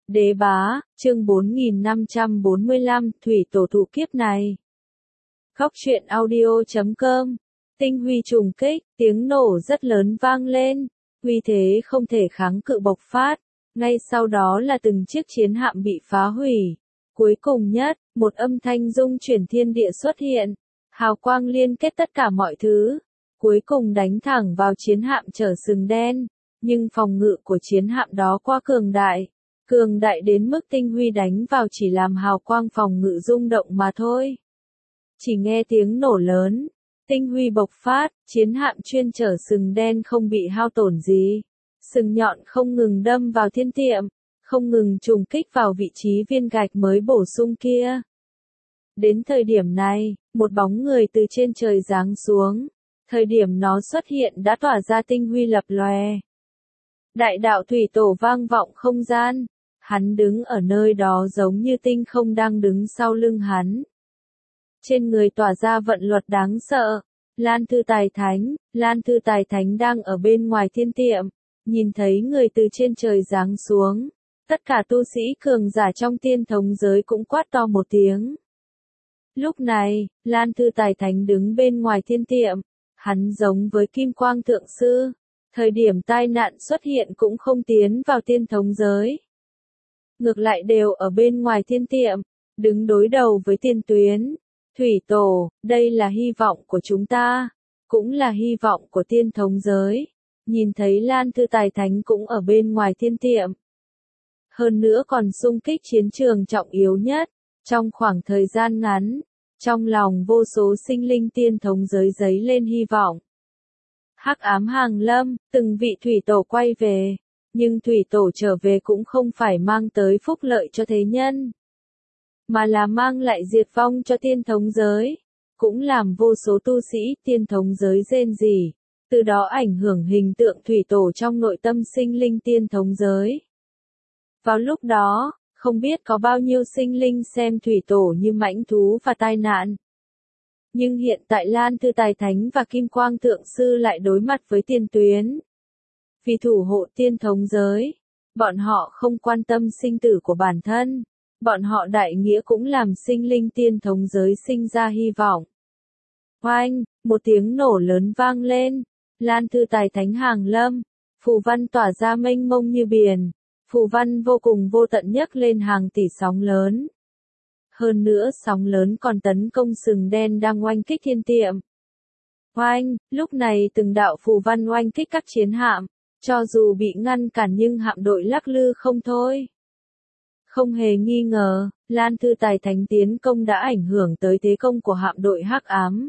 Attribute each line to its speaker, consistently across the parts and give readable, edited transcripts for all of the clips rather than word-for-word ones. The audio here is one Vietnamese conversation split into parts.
Speaker 1: Đế bá, chương 4545, thủy tổ thụ kiếp này. Góc truyện audio.com. Tinh huy trùng kích, tiếng nổ rất lớn vang lên, uy thế không thể kháng cự bộc phát, ngay sau đó là từng chiếc chiến hạm bị phá hủy. Cuối cùng nhất, một âm thanh rung chuyển thiên địa xuất hiện, hào quang liên kết tất cả mọi thứ, cuối cùng đánh thẳng vào chiến hạm chở sừng đen, nhưng phòng ngự của chiến hạm đó quá cường đại đến mức tinh huy đánh vào chỉ làm hào quang phòng ngự rung động mà thôi. Chỉ nghe tiếng nổ lớn, tinh huy bộc phát, chiến hạm chuyên chở sừng đen không bị hao tổn gì. Sừng nhọn không ngừng đâm vào thiên tiệm, không ngừng trùng kích vào vị trí viên gạch mới bổ sung kia. Đến thời điểm này, một bóng người từ trên trời giáng xuống, thời điểm nó xuất hiện đã tỏa ra tinh huy lập lòe. Đại đạo thủy tổ vang vọng không gian, hắn đứng ở nơi đó giống như tinh không đang đứng sau lưng hắn. Trên người tỏa ra vận luật đáng sợ, Lan Thư Tài Thánh đang ở bên ngoài thiên tiệm, nhìn thấy người từ trên trời giáng xuống, tất cả tu sĩ cường giả trong tiên thống giới cũng quát to một tiếng. Lúc này, Lan Thư Tài Thánh đứng bên ngoài thiên tiệm, hắn giống với Kim Quang Thượng Sư, thời điểm tai nạn xuất hiện cũng không tiến vào tiên thống giới. Ngược lại đều ở bên ngoài thiên tiệm, đứng đối đầu với tiên tuyến. Thủy tổ, đây là hy vọng của chúng ta, cũng là hy vọng của tiên thống giới. Nhìn thấy Lan Thư Tài Thánh cũng ở bên ngoài thiên tiệm. Hơn nữa còn xung kích chiến trường trọng yếu nhất, trong khoảng thời gian ngắn, trong lòng vô số sinh linh tiên thống giới dấy lên hy vọng. Hắc ám hàng lâm, từng vị thủy tổ quay về, nhưng thủy tổ trở về cũng không phải mang tới phúc lợi cho thế nhân, mà là mang lại diệt vong cho tiên thống giới, cũng làm vô số tu sĩ tiên thống giới rên rỉ, từ đó ảnh hưởng hình tượng thủy tổ trong nội tâm sinh linh tiên thống giới. Vào lúc đó, không biết có bao nhiêu sinh linh xem thủy tổ như mãnh thú và tai nạn. Nhưng hiện tại Lan Thư Tài Thánh và Kim Quang Thượng Sư lại đối mặt với tiên tuyến. Vì thủ hộ tiên thống giới, bọn họ không quan tâm sinh tử của bản thân, bọn họ đại nghĩa cũng làm sinh linh tiên thống giới sinh ra hy vọng. Oanh, một tiếng nổ lớn vang lên, Lan Thư Tài Thánh hàng lâm, phù văn tỏa ra mênh mông như biển, phù văn vô cùng vô tận nhấc lên hàng tỷ sóng lớn. Hơn nữa sóng lớn còn tấn công sừng đen đang oanh kích thiên tiệm. Oanh, lúc này từng đạo phù văn oanh kích các chiến hạm, cho dù bị ngăn cản nhưng hạm đội lắc lư không thôi. Không hề nghi ngờ, Lan Thư Tài Thánh tiến công đã ảnh hưởng tới thế công của hạm đội hắc ám.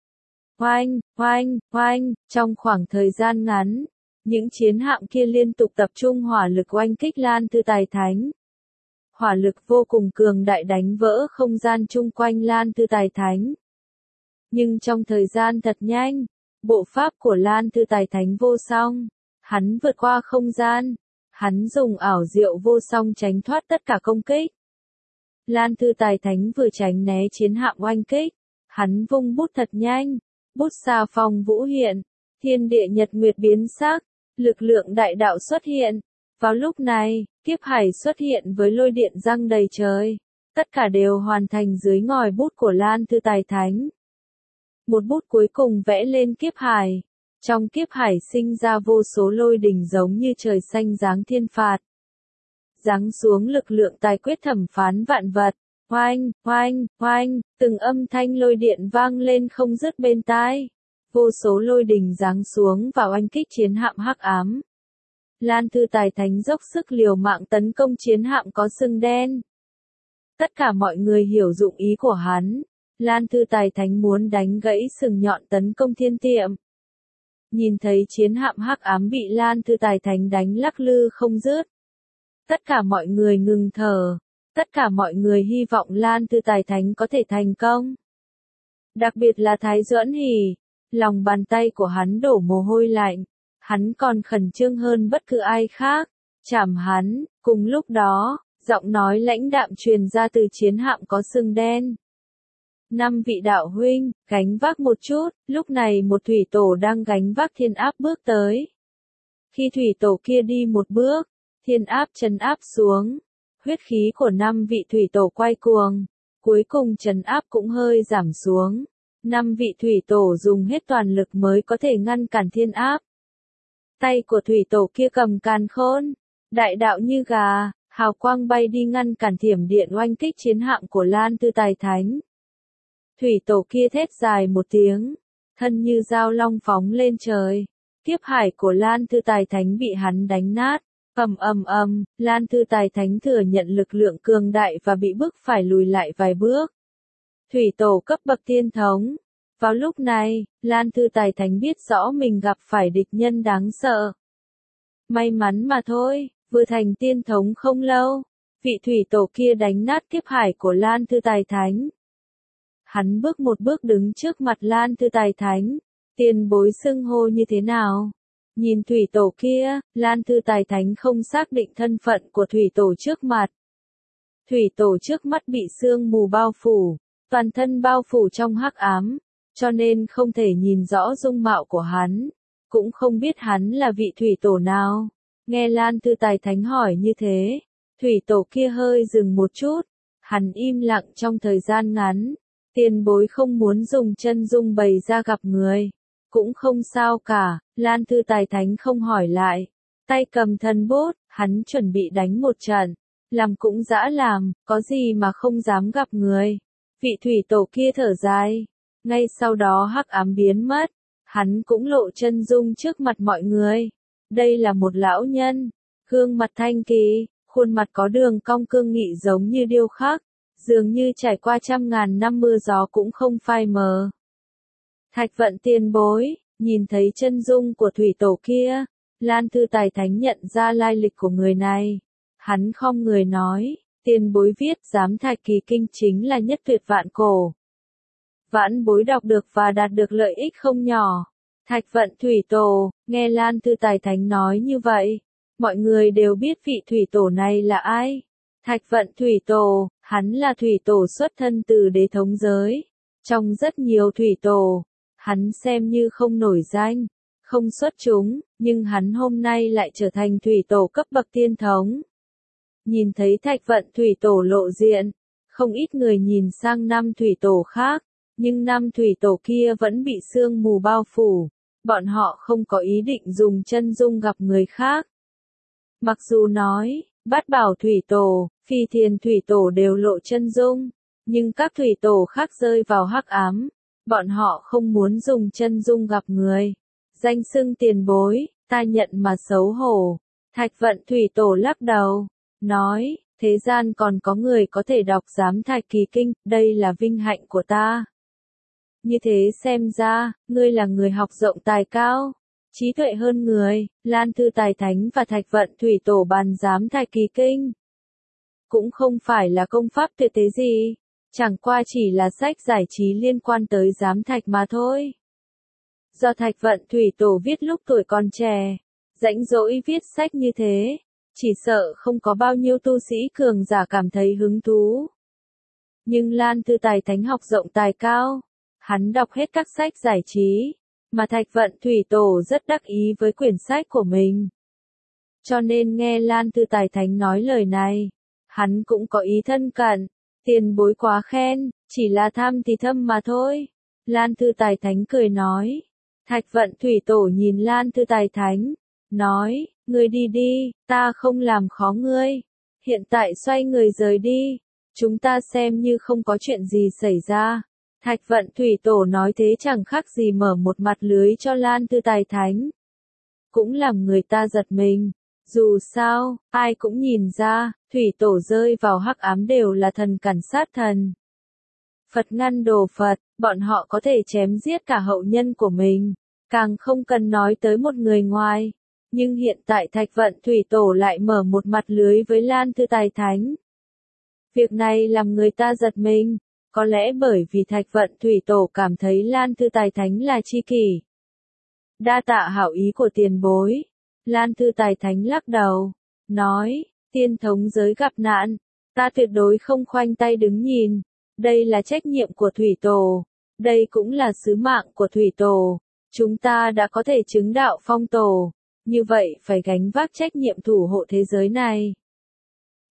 Speaker 1: Oanh, trong khoảng thời gian ngắn, những chiến hạm kia liên tục tập trung hỏa lực oanh kích Lan Thư Tài Thánh. Hỏa lực vô cùng cường đại đánh vỡ không gian chung quanh Lan Thư Tài Thánh. Nhưng trong thời gian thật nhanh, bộ pháp của Lan Thư Tài Thánh vô song, hắn vượt qua không gian, hắn dùng ảo diệu vô song tránh thoát tất cả công kích. Lan Thư Tài Thánh vừa tránh né chiến hạm oanh kích, hắn vung bút thật nhanh, bút xà phòng vũ hiện, thiên địa nhật nguyệt biến sắc, lực lượng đại đạo xuất hiện. Vào lúc này, kiếp hải xuất hiện với lôi điện giăng đầy trời, tất cả đều hoàn thành dưới ngòi bút của Lan Thư Tài Thánh. Một bút cuối cùng vẽ lên kiếp hải, trong kiếp hải sinh ra vô số lôi đình giống như trời xanh giáng thiên phạt. Giáng xuống lực lượng tài quyết thẩm phán vạn vật, oanh, từng âm thanh lôi điện vang lên không dứt bên tai. Vô số lôi đình giáng xuống và oanh kích chiến hạm hắc ám. Lan Thư Tài Thánh dốc sức liều mạng tấn công chiến hạm có sừng đen. Tất cả mọi người hiểu dụng ý của hắn. Lan Thư Tài Thánh muốn đánh gãy sừng nhọn tấn công thiên tiệm. Nhìn thấy chiến hạm hắc ám bị Lan Thư Tài Thánh đánh lắc lư không dứt. Tất cả mọi người ngừng thở. Tất cả mọi người hy vọng Lan Thư Tài Thánh có thể thành công. Đặc biệt là Thái Duẫn Hỉ. Lòng bàn tay của hắn đổ mồ hôi lạnh. Hắn còn khẩn trương hơn bất cứ ai khác. Chảm hắn. Cùng lúc đó, giọng nói lãnh đạm truyền ra từ chiến hạm có sừng đen. 5 vị đạo huynh, gánh vác một chút, lúc này một thủy tổ đang gánh vác thiên áp bước tới. Khi thủy tổ kia đi một bước, thiên áp trấn áp xuống, Huyết khí của 5 vị thủy tổ quay cuồng, cuối cùng trấn áp cũng hơi giảm xuống. 5 vị thủy tổ dùng hết toàn lực mới có thể ngăn cản thiên áp. Tay của thủy tổ kia cầm càn khôn, đại đạo như gà, hào quang bay đi ngăn cản thiểm điện oanh kích chiến hạm của Lan Tư Tài Thánh. Thủy tổ kia thét dài một tiếng, thân như dao long phóng lên trời. Kiếp hải của Lan Tư Tài Thánh bị hắn đánh nát. Lan Tư Tài Thánh thừa nhận lực lượng cường đại và bị bức phải lùi lại vài bước. Thủy tổ cấp bậc tiên thống. Vào lúc này, Lan Tư Tài Thánh biết rõ mình gặp phải địch nhân đáng sợ. May mắn mà thôi, vừa thành tiên thống không lâu, vị thủy tổ kia đánh nát kiếp hải của Lan Tư Tài Thánh. Hắn bước một bước đứng trước mặt Lan Tư Tài Thánh, tiền bối xưng hô như thế nào? Nhìn thủy tổ kia, Lan Tư Tài Thánh không xác định thân phận của thủy tổ trước mặt. Thủy tổ trước mắt bị sương mù bao phủ, toàn thân bao phủ trong hắc ám, cho nên không thể nhìn rõ dung mạo của hắn, cũng không biết hắn là vị thủy tổ nào. Nghe Lan Tư Tài Thánh hỏi như thế, thủy tổ kia hơi dừng một chút, hắn im lặng trong thời gian ngắn. Tiền bối không muốn dùng chân dung bày ra gặp người. Cũng không sao cả, Lan Tư Tài Thánh không hỏi lại. Tay cầm thần bút, hắn chuẩn bị đánh một trận. Làm cũng dã làm, có gì mà không dám gặp người. Vị thủy tổ kia thở dài. Ngay sau đó hắc ám biến mất. Hắn cũng lộ chân dung trước mặt mọi người. Đây là một lão nhân. Gương mặt thanh kỳ, khuôn mặt có đường cong cương nghị giống như điêu khắc. Dường như trải qua trăm ngàn năm mưa gió cũng không phai mờ. Thạch Vận tiền bối, nhìn thấy chân dung của thủy tổ kia, Lan Tư Tài Thánh nhận ra lai lịch của người này. Hắn khom người nói, tiền bối viết giám thạch kỳ kinh chính là nhất tuyệt vạn cổ. Vãn bối đọc được và đạt được lợi ích không nhỏ. Thạch Vận thủy tổ, nghe Lan Tư Tài Thánh nói như vậy, mọi người đều biết vị thủy tổ này là ai. Thạch Vận thủy tổ, hắn là thủy tổ xuất thân từ đế thống giới. Trong rất nhiều thủy tổ, hắn xem như không nổi danh, không xuất chúng, nhưng hắn hôm nay lại trở thành thủy tổ cấp bậc tiên thống. Nhìn thấy Thạch Vận thủy tổ lộ diện, không ít người nhìn sang 5 thủy tổ khác, nhưng 5 thủy tổ kia vẫn bị sương mù bao phủ, bọn họ không có ý định dùng chân dung gặp người khác. Mặc dù nói, Bát Bảo thủy tổ, Phi Thiền thủy tổ đều lộ chân dung, nhưng các thủy tổ khác rơi vào hắc ám, bọn họ không muốn dùng chân dung gặp người. Danh xưng tiền bối, ta nhận mà xấu hổ. Thạch Vận thủy tổ lắc đầu, nói, thế gian còn có người có thể đọc giám thạch kỳ kinh, đây là vinh hạnh của ta. Như thế xem ra, ngươi là người học rộng tài cao, trí tuệ hơn người. Lan Tư Tài Thánh và Thạch Vận thủy tổ bàn giám thạch kỳ kinh. Cũng không phải là công pháp tuyệt thế gì, chẳng qua chỉ là sách giải trí liên quan tới giám thạch mà thôi. Do Thạch Vận thủy tổ viết lúc tuổi còn trẻ, rãnh rỗi viết sách như thế, chỉ sợ không có bao nhiêu tu sĩ cường giả cảm thấy hứng thú. Nhưng Lan Tư Tài Thánh học rộng tài cao, hắn đọc hết các sách giải trí, mà Thạch Vận thủy tổ rất đắc ý với quyển sách của mình. Cho nên nghe Lan Tư Tài Thánh nói lời này, hắn cũng có ý thân cận, tiền bối quá khen, chỉ là tham thì thâm mà thôi. Lan Tư Tài Thánh cười nói. Thạch Vận thủy tổ nhìn Lan Tư Tài Thánh, nói, ngươi đi đi, ta không làm khó ngươi. Hiện tại xoay người rời đi, chúng ta xem như không có chuyện gì xảy ra. Thạch Vận thủy tổ nói thế chẳng khác gì mở một mặt lưới cho Lan Tư Tài Thánh. Cũng làm người ta giật mình. Dù sao, ai cũng nhìn ra, thủy tổ rơi vào hắc ám đều là thần cản sát thần. Phật ngăn đồ Phật, bọn họ có thể chém giết cả hậu nhân của mình, càng không cần nói tới một người ngoài. Nhưng hiện tại Thạch Vận thủy tổ lại mở một mặt lưới với Lan Tư Tài Thánh. Việc này làm người ta giật mình, có lẽ bởi vì Thạch Vận thủy tổ cảm thấy Lan Tư Tài Thánh là tri kỷ. Đa tạ hảo ý của tiền bối. Lan Tư Tài Thánh lắc đầu, nói, tiên thống giới gặp nạn, ta tuyệt đối không khoanh tay đứng nhìn, đây là trách nhiệm của thủy tổ, đây cũng là sứ mạng của thủy tổ, chúng ta đã có thể chứng đạo phong tổ, như vậy phải gánh vác trách nhiệm thủ hộ thế giới này.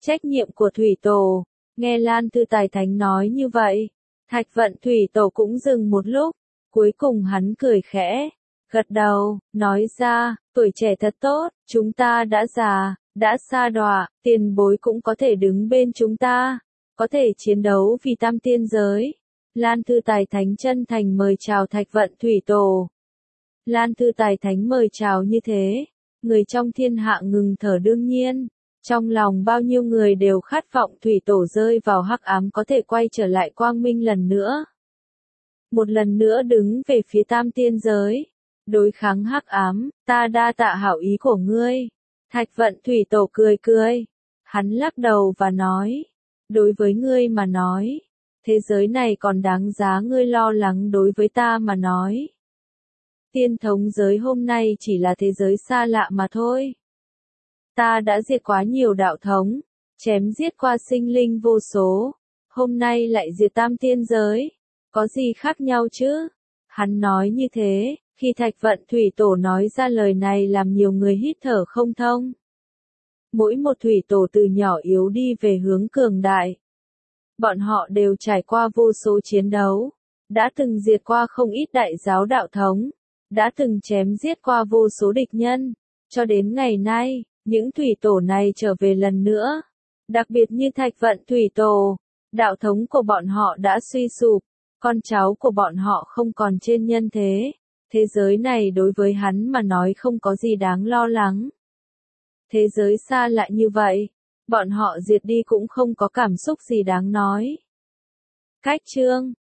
Speaker 1: trách nhiệm của thủy tổ. Nghe Lan Thư Tài Thánh nói như vậy, Thạch Vận thủy tổ cũng dừng một lúc, cuối cùng hắn cười khẽ, gật đầu, nói ra, tuổi trẻ thật tốt, chúng ta đã già, đã sa đọa, tiền bối cũng có thể đứng bên chúng ta, có thể chiến đấu vì tam tiên giới. Lan Thư Tài Thánh chân thành mời chào Thạch Vận thủy tổ. Lan Thư Tài Thánh mời chào như thế, người trong thiên hạ ngừng thở đương nhiên. Trong lòng bao nhiêu người đều khát vọng thủy tổ rơi vào hắc ám có thể quay trở lại quang minh lần nữa. Một lần nữa đứng về phía tam tiên giới. Đối kháng hắc ám, ta đa tạ hảo ý của ngươi. Thạch Vận thủy tổ cười cười. Hắn lắc đầu và nói. Đối với ngươi mà nói. Thế giới này còn đáng giá ngươi lo lắng đối với ta mà nói. Tiên thống giới hôm nay chỉ là thế giới xa lạ mà thôi. Ta đã diệt quá nhiều đạo thống, chém giết qua sinh linh vô số, hôm nay lại diệt tam tiên giới, có gì khác nhau chứ? Hắn nói như thế, khi Thạch Vận thủy tổ nói ra lời này làm nhiều người hít thở không thông. Mỗi một thủy tổ từ nhỏ yếu đi về hướng cường đại. Bọn họ đều trải qua vô số chiến đấu, đã từng diệt qua không ít đại giáo đạo thống, đã từng chém giết qua vô số địch nhân, cho đến ngày nay. Những thủy tổ này trở về lần nữa, đặc biệt như Thạch Vận thủy tổ, đạo thống của bọn họ đã suy sụp, con cháu của bọn họ không còn trên nhân thế, thế giới này đối với hắn mà nói không có gì đáng lo lắng. Thế giới xa lạ như vậy, bọn họ diệt đi cũng không có cảm xúc gì đáng nói. Cách chương